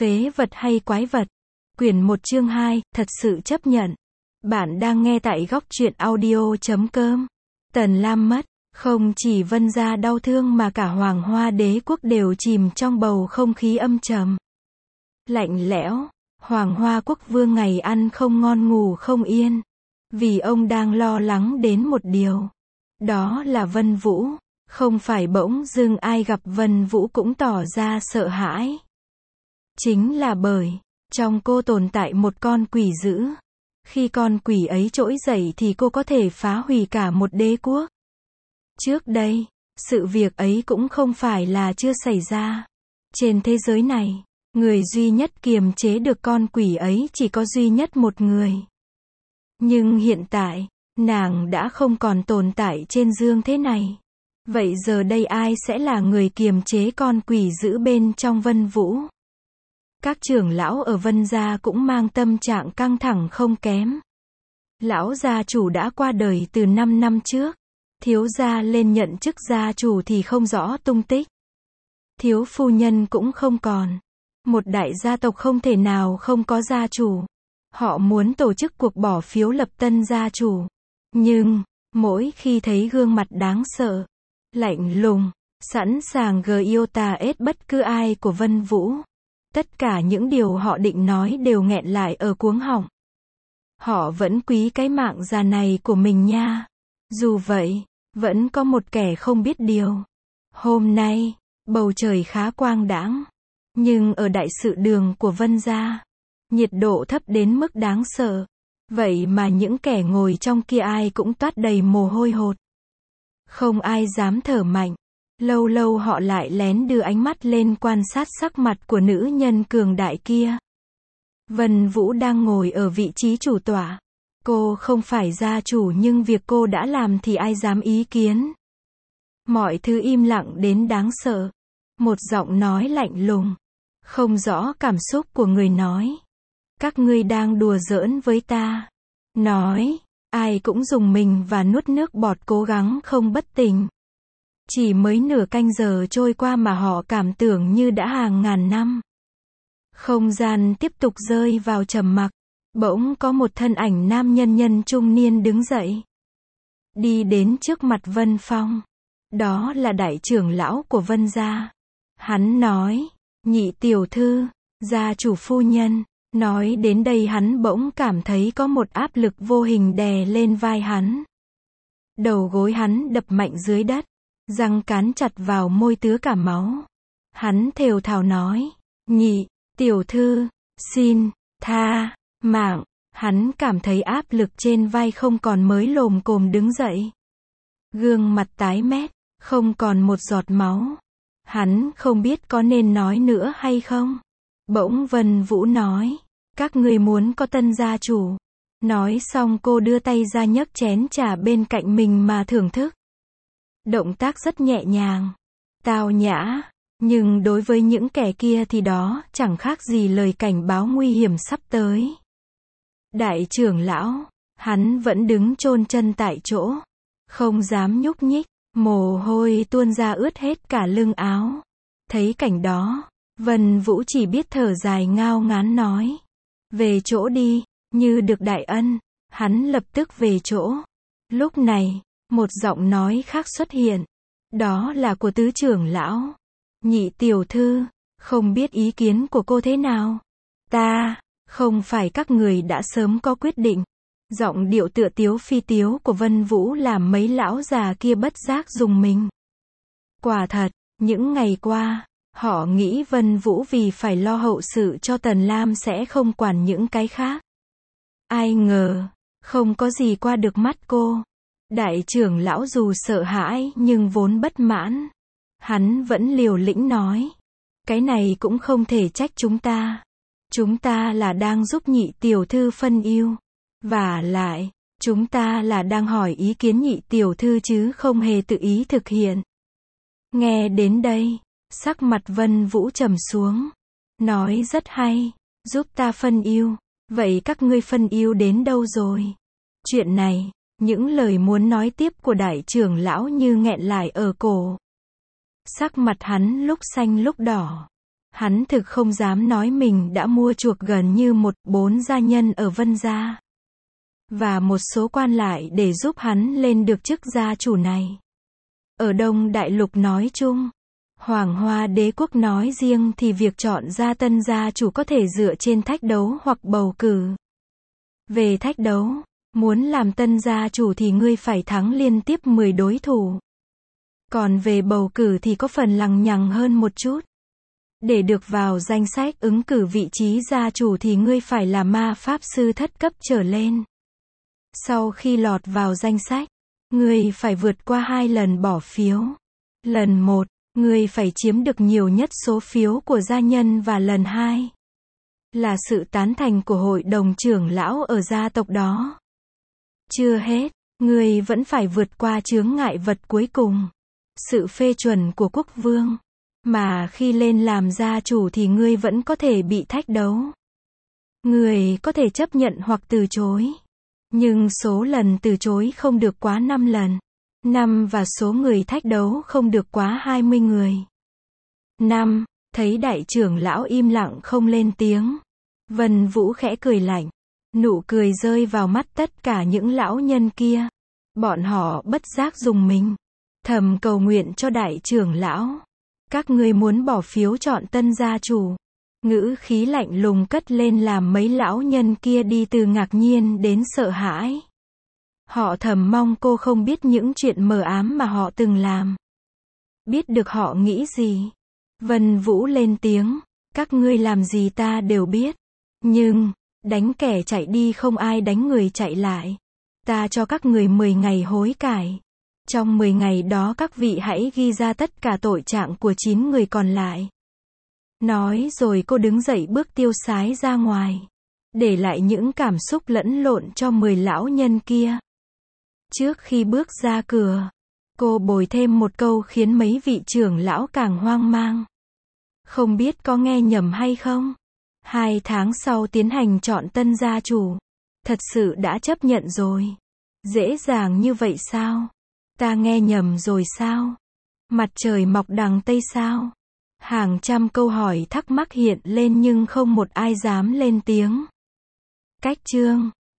Phế vật hay quái vật? Quyển 1 chương 2, thật sự chấp nhận. Bạn đang nghe tại góc truyện audio.com. Tần Lam mất, không chỉ Vân gia đau thương mà cả Hoàng Hoa đế quốc đều chìm trong bầu không khí âm trầm. Lạnh lẽo, Hoàng Hoa quốc vương ngày ăn không ngon ngủ không yên. Vì ông đang lo lắng đến một điều. Đó là Vân Vũ. Không phải bỗng dưng ai gặp Vân Vũ cũng tỏ ra sợ hãi. Chính là bởi, trong cô tồn tại một con quỷ dữ. Khi con quỷ ấy trỗi dậy thì cô có thể phá hủy cả một đế quốc. Trước đây, sự việc ấy cũng không phải là chưa xảy ra. Trên thế giới này, người duy nhất kiềm chế được con quỷ ấy chỉ có duy nhất một người. Nhưng hiện tại, nàng đã không còn tồn tại trên dương thế này. Vậy giờ đây ai sẽ là người kiềm chế con quỷ dữ bên trong Vân Vũ? Các trưởng lão ở Vân gia cũng mang tâm trạng căng thẳng không kém. Lão gia chủ đã qua đời từ 5 năm trước. Thiếu gia lên nhận chức gia chủ thì không rõ tung tích. Thiếu phu nhân cũng không còn. Một đại gia tộc không thể nào không có gia chủ. Họ muốn tổ chức cuộc bỏ phiếu lập tân gia chủ. Nhưng, mỗi khi thấy gương mặt đáng sợ, lạnh lùng, sẵn sàng yêu tà ết bất cứ ai của Vân Vũ, tất cả những điều họ định nói đều nghẹn lại ở cuống họng. Họ vẫn quý cái mạng già này của mình nha. Dù vậy, vẫn có một kẻ không biết điều. Hôm nay, bầu trời khá quang đãng. Nhưng ở đại sự đường của Vân gia, nhiệt độ thấp đến mức đáng sợ. Vậy mà những kẻ ngồi trong kia ai cũng toát đầy mồ hôi hột. Không ai dám thở mạnh. Lâu lâu họ lại lén đưa ánh mắt lên quan sát sắc mặt của nữ nhân cường đại kia. Vân Vũ đang ngồi ở vị trí chủ tọa. Cô không phải gia chủ nhưng việc cô đã làm thì ai dám ý kiến. Mọi thứ im lặng đến đáng sợ. Một giọng nói lạnh lùng. Không rõ cảm xúc của người nói. Các ngươi đang đùa giỡn với ta. Nói, ai cũng rùng mình và nuốt nước bọt cố gắng không bất tỉnh. Chỉ mới nửa canh giờ trôi qua mà họ cảm tưởng như đã hàng ngàn năm. Không gian tiếp tục rơi vào trầm mặc. Bỗng có một thân ảnh nam nhân trung niên đứng dậy. Đi đến trước mặt Vân Phong. Đó là đại trưởng lão của Vân gia. Hắn nói, nhị tiểu thư, gia chủ phu nhân. Nói đến đây hắn bỗng cảm thấy có một áp lực vô hình đè lên vai hắn. Đầu gối hắn đập mạnh dưới đất. Răng cán chặt vào môi tứa cả máu. Hắn thều thào nói, nhị tiểu thư, xin tha mạng. Hắn cảm thấy áp lực trên vai không còn mới lồm cồm đứng dậy. Gương mặt tái mét, không còn một giọt máu. Hắn không biết có nên nói nữa hay không. Bỗng Vân Vũ nói, các ngươi muốn có tân gia chủ. Nói xong cô đưa tay ra nhấc chén trà bên cạnh mình mà thưởng thức. Động tác rất nhẹ nhàng, tao nhã, nhưng đối với những kẻ kia thì đó chẳng khác gì lời cảnh báo nguy hiểm sắp tới. Đại trưởng lão, hắn vẫn đứng chôn chân tại chỗ, không dám nhúc nhích, mồ hôi tuôn ra ướt hết cả lưng áo. Thấy cảnh đó, Vân Vũ chỉ biết thở dài ngao ngán nói, về chỗ đi, như được đại ân. Hắn lập tức về chỗ. Lúc này, một giọng nói khác xuất hiện. Đó là của tứ trưởng lão. Nhị tiểu thư, không biết ý kiến của cô thế nào? Ta, không phải các người đã sớm có quyết định. Giọng điệu tựa tiếu phi tiếu của Vân Vũ làm mấy lão già kia bất giác rùng mình. Quả thật, những ngày qua, họ nghĩ Vân Vũ vì phải lo hậu sự cho Tần Lam sẽ không quản những cái khác. Ai ngờ, không có gì qua được mắt cô. Đại trưởng lão dù sợ hãi nhưng vốn bất mãn. Hắn vẫn liều lĩnh nói. Cái này cũng không thể trách chúng ta. Chúng ta là đang giúp nhị tiểu thư phân ưu. Và lại, chúng ta là đang hỏi ý kiến nhị tiểu thư chứ không hề tự ý thực hiện. Nghe đến đây, sắc mặt Vân Vũ trầm xuống. Nói rất hay, giúp ta phân ưu. Vậy các ngươi phân ưu đến đâu rồi? Chuyện này, những lời muốn nói tiếp của đại trưởng lão như nghẹn lại ở cổ. Sắc mặt hắn lúc xanh lúc đỏ. Hắn thực không dám nói mình đã mua chuộc gần như 1/4 gia nhân ở Vân gia. Và một số quan lại để giúp hắn lên được chức gia chủ này. Ở Đông Đại Lục nói chung, Hoàng Hoa Đế quốc nói riêng thì việc chọn ra tân gia chủ có thể dựa trên thách đấu hoặc bầu cử. Về thách đấu, muốn làm tân gia chủ thì ngươi phải thắng liên tiếp 10 đối thủ. Còn về bầu cử thì có phần lằng nhằng hơn một chút. Để được vào danh sách ứng cử vị trí gia chủ thì ngươi phải là ma pháp sư thất cấp trở lên. Sau khi lọt vào danh sách, ngươi phải vượt qua 2 lần bỏ phiếu. Lần 1, ngươi phải chiếm được nhiều nhất số phiếu của gia nhân và lần 2 là sự tán thành của hội đồng trưởng lão ở gia tộc đó. Chưa hết, ngươi vẫn phải vượt qua chướng ngại vật cuối cùng, sự phê chuẩn của quốc vương. Mà khi lên làm gia chủ thì ngươi vẫn có thể bị thách đấu. Ngươi có thể chấp nhận hoặc từ chối. Nhưng số lần từ chối không được quá 5 lần. Và số người thách đấu không được quá 20 người. 5. Thấy đại trưởng lão im lặng không lên tiếng. Vân Vũ khẽ cười lạnh. Nụ cười rơi vào mắt tất cả những lão nhân kia. Bọn họ bất giác rùng mình. Thầm cầu nguyện cho đại trưởng lão. Các ngươi muốn bỏ phiếu chọn tân gia chủ. Ngữ khí lạnh lùng cất lên làm mấy lão nhân kia đi từ ngạc nhiên đến sợ hãi. Họ thầm mong cô không biết những chuyện mờ ám mà họ từng làm. Biết được họ nghĩ gì. Vân Vũ lên tiếng. Các ngươi làm gì ta đều biết. Nhưng, đánh kẻ chạy đi không ai đánh người chạy lại. Ta cho các người 10 ngày hối cải. Trong 10 ngày đó các vị hãy ghi ra tất cả tội trạng của 9 người còn lại. Nói rồi cô đứng dậy bước tiêu sái ra ngoài. Để lại những cảm xúc lẫn lộn cho 10 lão nhân kia. Trước khi bước ra cửa, cô bồi thêm một câu khiến mấy vị trưởng lão càng hoang mang. Không biết có nghe nhầm hay không? 2 tháng sau tiến hành chọn tân gia chủ. Thật sự đã chấp nhận rồi. Dễ dàng như vậy sao? Ta nghe nhầm rồi sao? Mặt trời mọc đằng Tây sao? Hàng trăm câu hỏi thắc mắc hiện lên nhưng không một ai dám lên tiếng. Cách chương